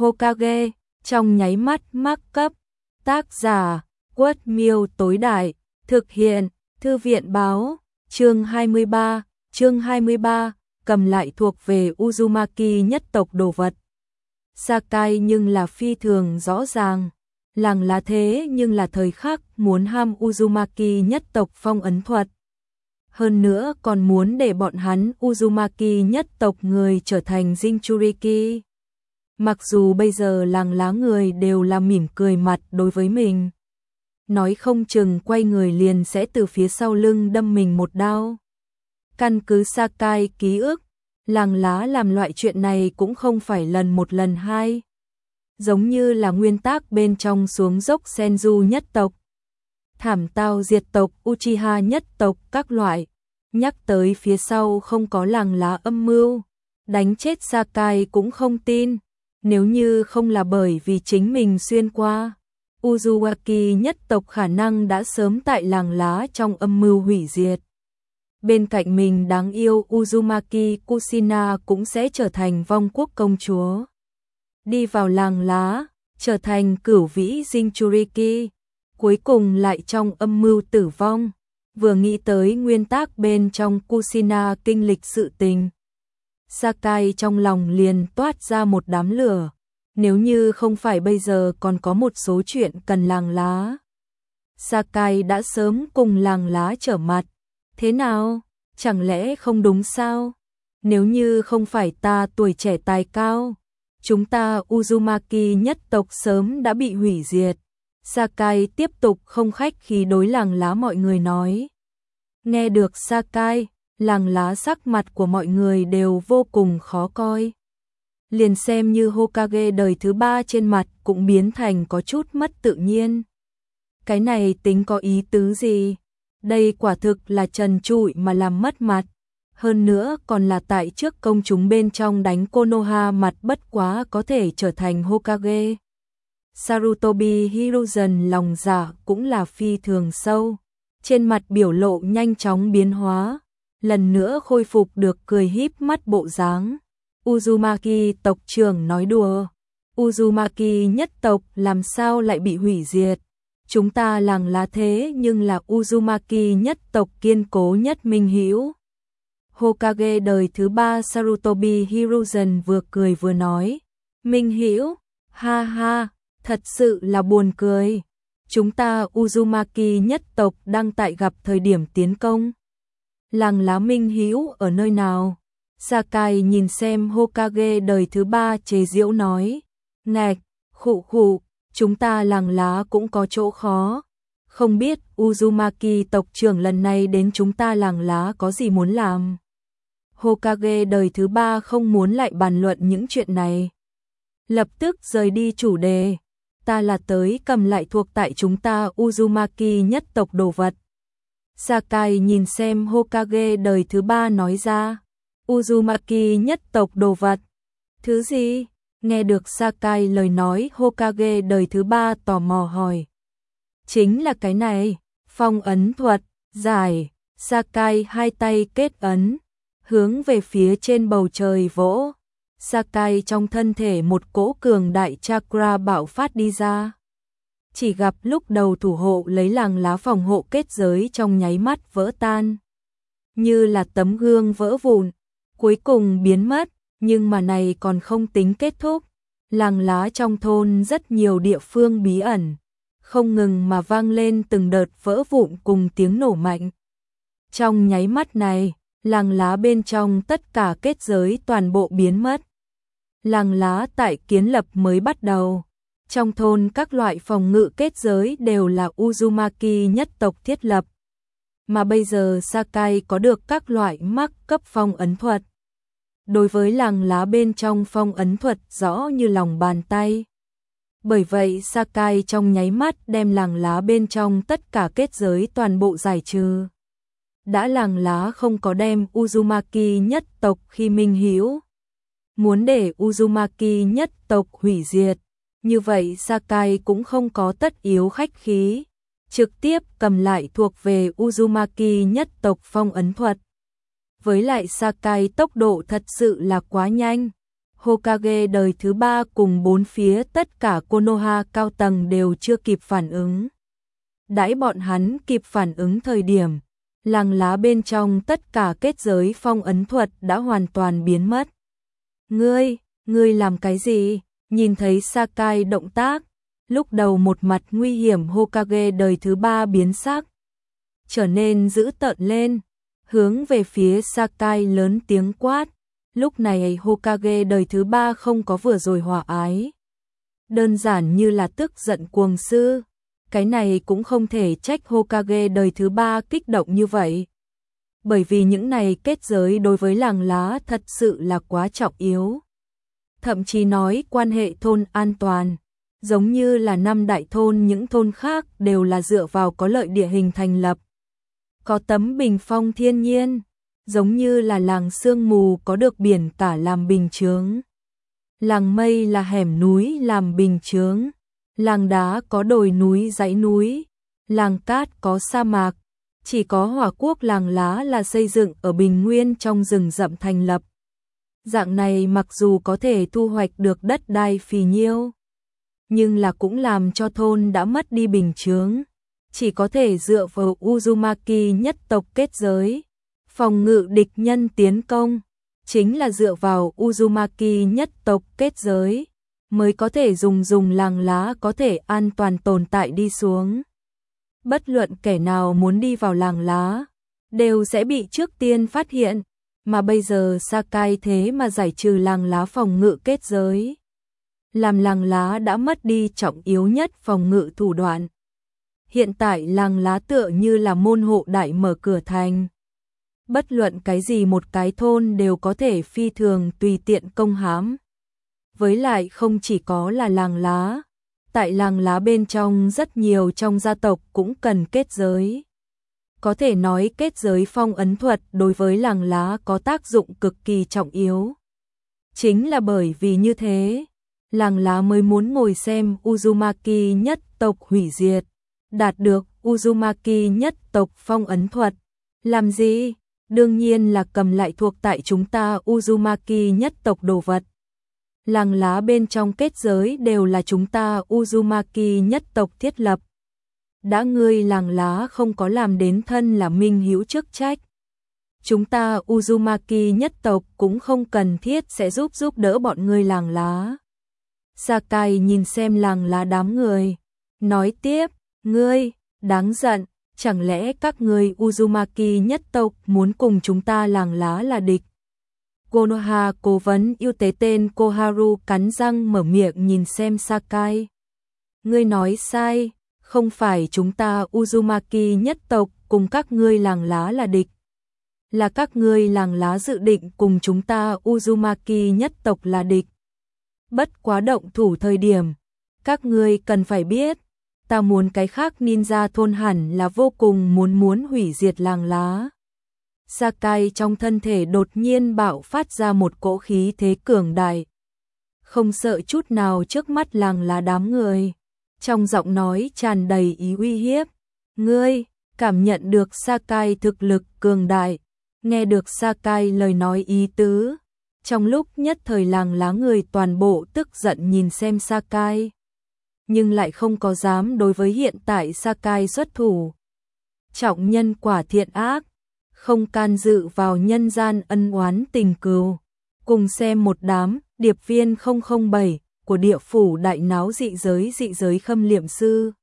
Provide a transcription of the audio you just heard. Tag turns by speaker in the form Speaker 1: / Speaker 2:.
Speaker 1: Hokage, trong nháy mắt mắc cấp. Tác giả, Quất Miêu tối đại, thực hiện, Thư viện báo, chương 23, cầm lại thuộc về Uzumaki nhất tộc đồ vật. Sakai nhưng là phi thường rõ ràng, làng lá thế nhưng là thời khắc muốn ham Uzumaki nhất tộc phong ấn thuật. Hơn nữa còn muốn để bọn hắn Uzumaki nhất tộc người trở thành Jinchuriki. Mặc dù bây giờ làng lá người đều là mỉm cười mặt đối với mình, nói không chừng quay người liền sẽ từ phía sau lưng đâm mình một đao. Căn cứ Sakai ký ức, làng lá làm loại chuyện này cũng không phải lần một lần hai. Giống như là nguyên tắc bên trong xuống dốc Senju nhất tộc, thảm tao diệt tộc Uchiha nhất tộc các loại. Nhắc tới phía sau không có làng lá âm mưu, đánh chết Sakai cũng không tin. Nếu như không là bởi vì chính mình xuyên qua, Uzumaki nhất tộc khả năng đã sớm tại làng lá trong âm mưu hủy diệt. Bên cạnh mình đáng yêu Uzumaki Kushina cũng sẽ trở thành vong quốc công chúa. Đi vào làng lá, trở thành cửu vĩ Jinchuriki, cuối cùng lại trong âm mưu tử vong. Vừa nghĩ tới nguyên tắc bên trong Kushina kinh lịch sự tình, Sakai trong lòng liền toát ra một đám lửa. Nếu như không phải bây giờ còn có một số chuyện cần làng lá, Sakai đã sớm cùng làng lá trở mặt. Thế nào? Chẳng lẽ không đúng sao? Nếu như không phải ta tuổi trẻ tài cao, chúng ta Uzumaki nhất tộc sớm đã bị hủy diệt. Sakai tiếp tục không khách khí đối làng lá mọi người nói. Nghe được Sakai, làng lá sắc mặt của mọi người đều vô cùng khó coi. Liền xem như Hokage đời thứ 3 trên mặt cũng biến thành có chút mất tự nhiên. Cái này tính có ý tứ gì? Đây quả thực là trần trụi mà làm mất mặt. Hơn nữa còn là tại trước công chúng bên trong đánh Konoha mặt bất quá có thể trở thành Hokage. Sarutobi Hiruzen lòng dạ cũng là phi thường sâu. Trên mặt biểu lộ nhanh chóng biến hóa, lần nữa khôi phục được cười híp mắt bộ dáng. Uzumaki tộc trưởng nói đùa, Uzumaki nhất tộc làm sao lại bị hủy diệt? Chúng ta làng lá thế nhưng là Uzumaki nhất tộc kiên cố nhất minh hữu. Hokage đời thứ 3 Sarutobi Hiruzen vừa cười vừa nói, minh hữu, ha ha, thật sự là buồn cười. Chúng ta Uzumaki nhất tộc đang tại gặp thời điểm tiến công. Làng lá minh hữu ở nơi nào? Sakai nhìn xem Hokage đời thứ 3 chế giễu nói. Ngạch, khụ, chúng ta làng lá cũng có chỗ khó. Không biết Uzumaki tộc trưởng lần này đến chúng ta làng lá có gì muốn làm? Hokage đời thứ 3 không muốn lại bàn luận những chuyện này. Lập tức rời đi chủ đề. Ta là tới cầm lại thuộc tại chúng ta Uzumaki nhất tộc đồ vật. Sakai nhìn xem Hokage đời thứ 3 nói ra. Uzumaki nhất tộc đồ vật. Thứ gì? Nghe được Sakai lời nói, Hokage đời thứ 3 tò mò hỏi. Chính là cái này, phong ấn thuật, giải. Sakai hai tay kết ấn, hướng về phía trên bầu trời vỗ. Sakai trong thân thể một cỗ cường đại chakra bạo phát đi ra. Chỉ gặp lúc đầu thủ hộ lấy làng lá phòng hộ kết giới trong nháy mắt vỡ tan. Như là tấm gương vỡ vụn, cuối cùng biến mất, nhưng mà này còn không tính kết thúc. Làng lá trong thôn rất nhiều địa phương bí ẩn, không ngừng mà vang lên từng đợt vỡ vụn cùng tiếng nổ mạnh. Trong nháy mắt này, làng lá bên trong tất cả kết giới toàn bộ biến mất. Làng lá tại kiến lập mới bắt đầu. Trong thôn các loại phòng ngự kết giới đều là Uzumaki nhất tộc thiết lập. Mà bây giờ Sakai có được các loại mắc cấp phong ấn thuật. Đối với làng lá bên trong phong ấn thuật rõ như lòng bàn tay. Bởi vậy Sakai trong nháy mắt đem làng lá bên trong tất cả kết giới toàn bộ giải trừ. Đã làng lá không có đem Uzumaki nhất tộc khi minh hữu. Muốn để Uzumaki nhất tộc hủy diệt. Như vậy Sakai cũng không có tất yếu khách khí. Trực tiếp cầm lại thuộc về Uzumaki nhất tộc phong ấn thuật. Với lại Sakai tốc độ thật sự là quá nhanh. Hokage đời thứ 3 cùng bốn phía tất cả Konoha cao tầng đều chưa kịp phản ứng. Đãi bọn hắn kịp phản ứng thời điểm, làng lá bên trong tất cả kết giới phong ấn thuật đã hoàn toàn biến mất. Ngươi làm cái gì? Nhìn thấy Sakai động tác, lúc đầu một mặt nguy hiểm Hokage đời thứ 3 biến sắc, trở nên dữ tợn lên, hướng về phía Sakai lớn tiếng quát. Lúc này Hokage đời thứ 3 không có vừa rồi hòa ái, đơn giản như là tức giận cuồng sư. Cái này cũng không thể trách Hokage đời thứ 3 kích động như vậy. Bởi vì những này kết giới đối với làng lá thật sự là quá trọng yếu. Thậm chí nói quan hệ thôn an toàn, giống như là 5 đại thôn những thôn khác đều là dựa vào có lợi địa hình thành lập. Có tấm bình phong thiên nhiên, giống như là làng sương mù có được biển cả làm bình chướng. Làng mây là hẻm núi làm bình chướng. Làng đá có đồi núi dãy núi, làng cát có sa mạc, chỉ có Hỏa Quốc làng lá là xây dựng ở bình nguyên trong rừng rậm thành lập. Dạng này mặc dù có thể thu hoạch được đất đai phì nhiêu, nhưng là cũng làm cho thôn đã mất đi bình chướng, chỉ có thể dựa vào Uzumaki nhất tộc kết giới, phòng ngự địch nhân tiến công, chính là dựa vào Uzumaki nhất tộc kết giới mới có thể dùng làng lá có thể an toàn tồn tại đi xuống. Bất luận kẻ nào muốn đi vào làng lá, đều sẽ bị trước tiên phát hiện, mà bây giờ Sakai thế mà giải trừ làng lá phòng ngự kết giới. Làm làng lá đã mất đi trọng yếu nhất phòng ngự thủ đoạn. Hiện tại làng lá tựa như là môn hộ đại mở cửa thành. Bất luận cái gì một cái thôn đều có thể phi thường tùy tiện công hãm. Với lại không chỉ có là làng lá, tại làng lá bên trong rất nhiều trong gia tộc cũng cần kết giới. Có thể nói kết giới phong ấn thuật đối với làng lá có tác dụng cực kỳ trọng yếu. Chính là bởi vì như thế, làng lá mới muốn ngồi xem Uzumaki nhất tộc hủy diệt, đạt được Uzumaki nhất tộc phong ấn thuật. Làm gì? Đương nhiên là cầm lại thuộc tại chúng ta Uzumaki nhất tộc đồ vật. Làng lá bên trong kết giới đều là chúng ta Uzumaki nhất tộc thiết lập. Đã ngươi làng lá không có làm đến thân là minh hữu chức trách, chúng ta Uzumaki nhất tộc cũng không cần thiết sẽ giúp đỡ bọn ngươi làng lá. Sakai nhìn xem làng lá đám người, nói tiếp, ngươi, đáng giận, chẳng lẽ các ngươi Uzumaki nhất tộc muốn cùng chúng ta làng lá là địch? Konoha cố vấn yêu tế tên Koharu cắn răng mở miệng nhìn xem Sakai. Ngươi nói sai, không phải chúng ta Uzumaki nhất tộc cùng các ngươi làng lá là địch. Là các ngươi làng lá dự định cùng chúng ta Uzumaki nhất tộc là địch. Bất quá động thủ thời điểm, các ngươi cần phải biết, ta muốn cái khác ninja thôn hẳn là vô cùng muốn hủy diệt làng lá. Sakai trong thân thể đột nhiên bạo phát ra một cỗ khí thế cường đại, không sợ chút nào trước mắt làng lá đám người, trong giọng nói tràn đầy ý uy hiếp. Ngươi, cảm nhận được Sakai thực lực cường đại, nghe được Sakai lời nói ý tứ, trong lúc nhất thời làng lá người toàn bộ tức giận nhìn xem Sakai, nhưng lại không có dám đối với hiện tại Sakai xuất thủ. Trọng nhân quả thiện ác, không can dự vào nhân gian ân oán tình cừu. Cùng xem một đám điệp viên 007 của địa phủ đại náo dị giới khâm liệm sư.